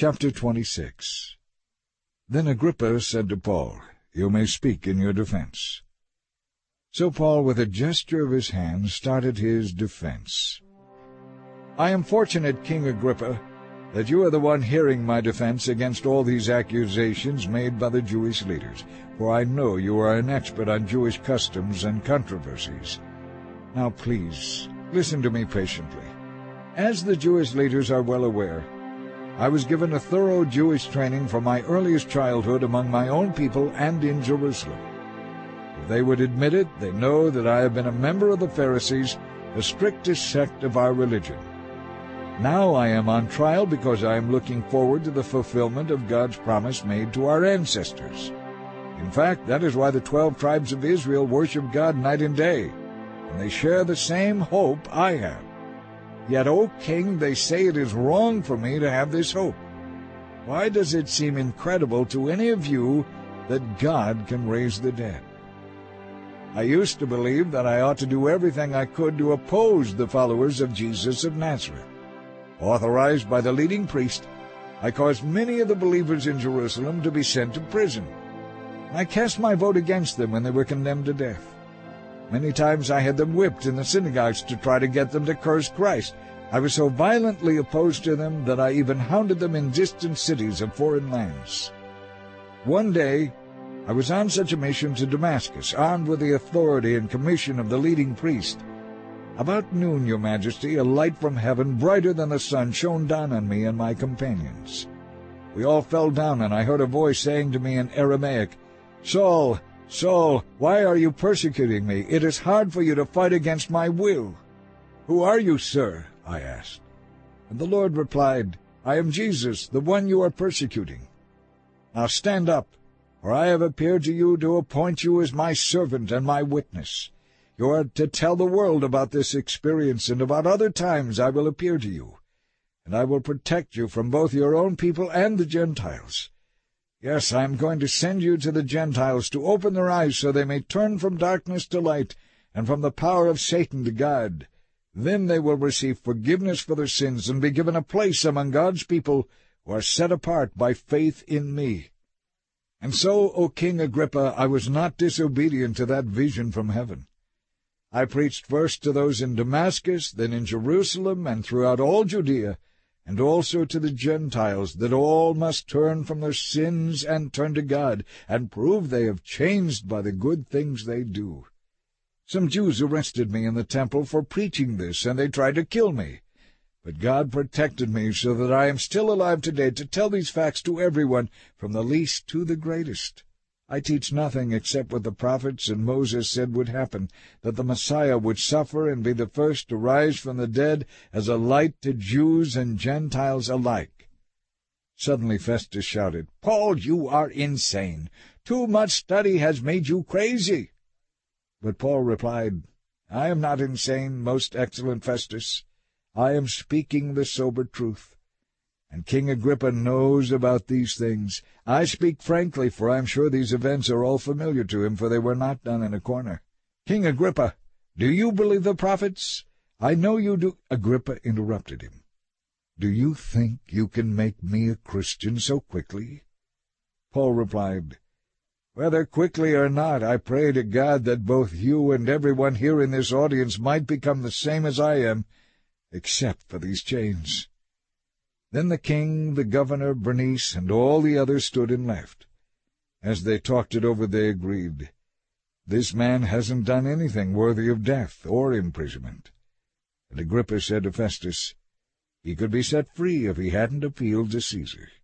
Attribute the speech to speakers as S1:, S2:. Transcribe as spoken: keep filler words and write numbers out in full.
S1: Chapter twenty-six. Then Agrippa said to Paul, "You may speak in your defense." So Paul, with a gesture of his hand, started his defense. "I am fortunate, King Agrippa, that you are the one hearing my defense against all these accusations made by the Jewish leaders, for I know you are an expert on Jewish customs and controversies. Now please, listen to me patiently. As the Jewish leaders are well aware, I was given a thorough Jewish training from my earliest childhood among my own people and in Jerusalem. If they would admit it, they know that I have been a member of the Pharisees, the strictest sect of our religion. Now I am on trial because I am looking forward to the fulfillment of God's promise made to our ancestors. In fact, that is why the twelve tribes of Israel worship God night and day, and they share the same hope I have. Yet, O King, they say it is wrong for me to have this hope. Why does it seem incredible to any of you that God can raise the dead? I used to believe that I ought to do everything I could to oppose the followers of Jesus of Nazareth. Authorized by the leading priest, I caused many of the believers in Jerusalem to be sent to prison. I cast my vote against them when they were condemned to death. Many times I had them whipped in the synagogues to try to get them to curse Christ. I was so violently opposed to them that I even hounded them in distant cities of foreign lands. One day I was on such a mission to Damascus, armed with the authority and commission of the leading priest. About noon, Your Majesty, a light from heaven, brighter than the sun, shone down on me and my companions. We all fell down, and I heard a voice saying to me in Aramaic, "Saul, Saul, why are you persecuting me? It is hard for you to fight against my will." "Who are you, sir?" I asked. And the Lord replied, "I am Jesus, the one you are persecuting. Now stand up, for I have appeared to you to appoint you as my servant and my witness. You are to tell the world about this experience and about other times I will appear to you, and I will protect you from both your own people and the Gentiles. Yes, I am going to send you to the Gentiles to open their eyes so they may turn from darkness to light and from the power of Satan to God. Then they will receive forgiveness for their sins and be given a place among God's people who are set apart by faith in me." And so, O King Agrippa, I was not disobedient to that vision from heaven. I preached first to those in Damascus, then in Jerusalem, and throughout all Judea, and also to the Gentiles, that all must turn from their sins and turn to God, and prove they have changed by the good things they do. Some Jews arrested me in the temple for preaching this, and they tried to kill me. But God protected me so that I am still alive today to tell these facts to everyone, from the least to the greatest. I teach nothing except what the prophets and Moses said would happen, that the Messiah would suffer and be the first to rise from the dead as a light to Jews and Gentiles alike. Suddenly Festus shouted, "Paul, you are insane. Too much study has made you crazy." But Paul replied, "I am not insane, most excellent Festus. I am speaking the sober truth. And King Agrippa knows about these things. I speak frankly, for I am sure these events are all familiar to him, for they were not done in a corner. King Agrippa, do you believe the prophets? I know you do." Agrippa interrupted him. "Do you think you can make me a Christian so quickly?" Paul replied, "Whether quickly or not, I pray to God that both you and everyone here in this audience might become the same as I am, except for these chains." Then the king, the governor, Bernice, and all the others stood and left. As they talked it over, they agreed, "This man hasn't done anything worthy of death or imprisonment." And Agrippa said to Festus, "He could be set free if he hadn't appealed to Caesar."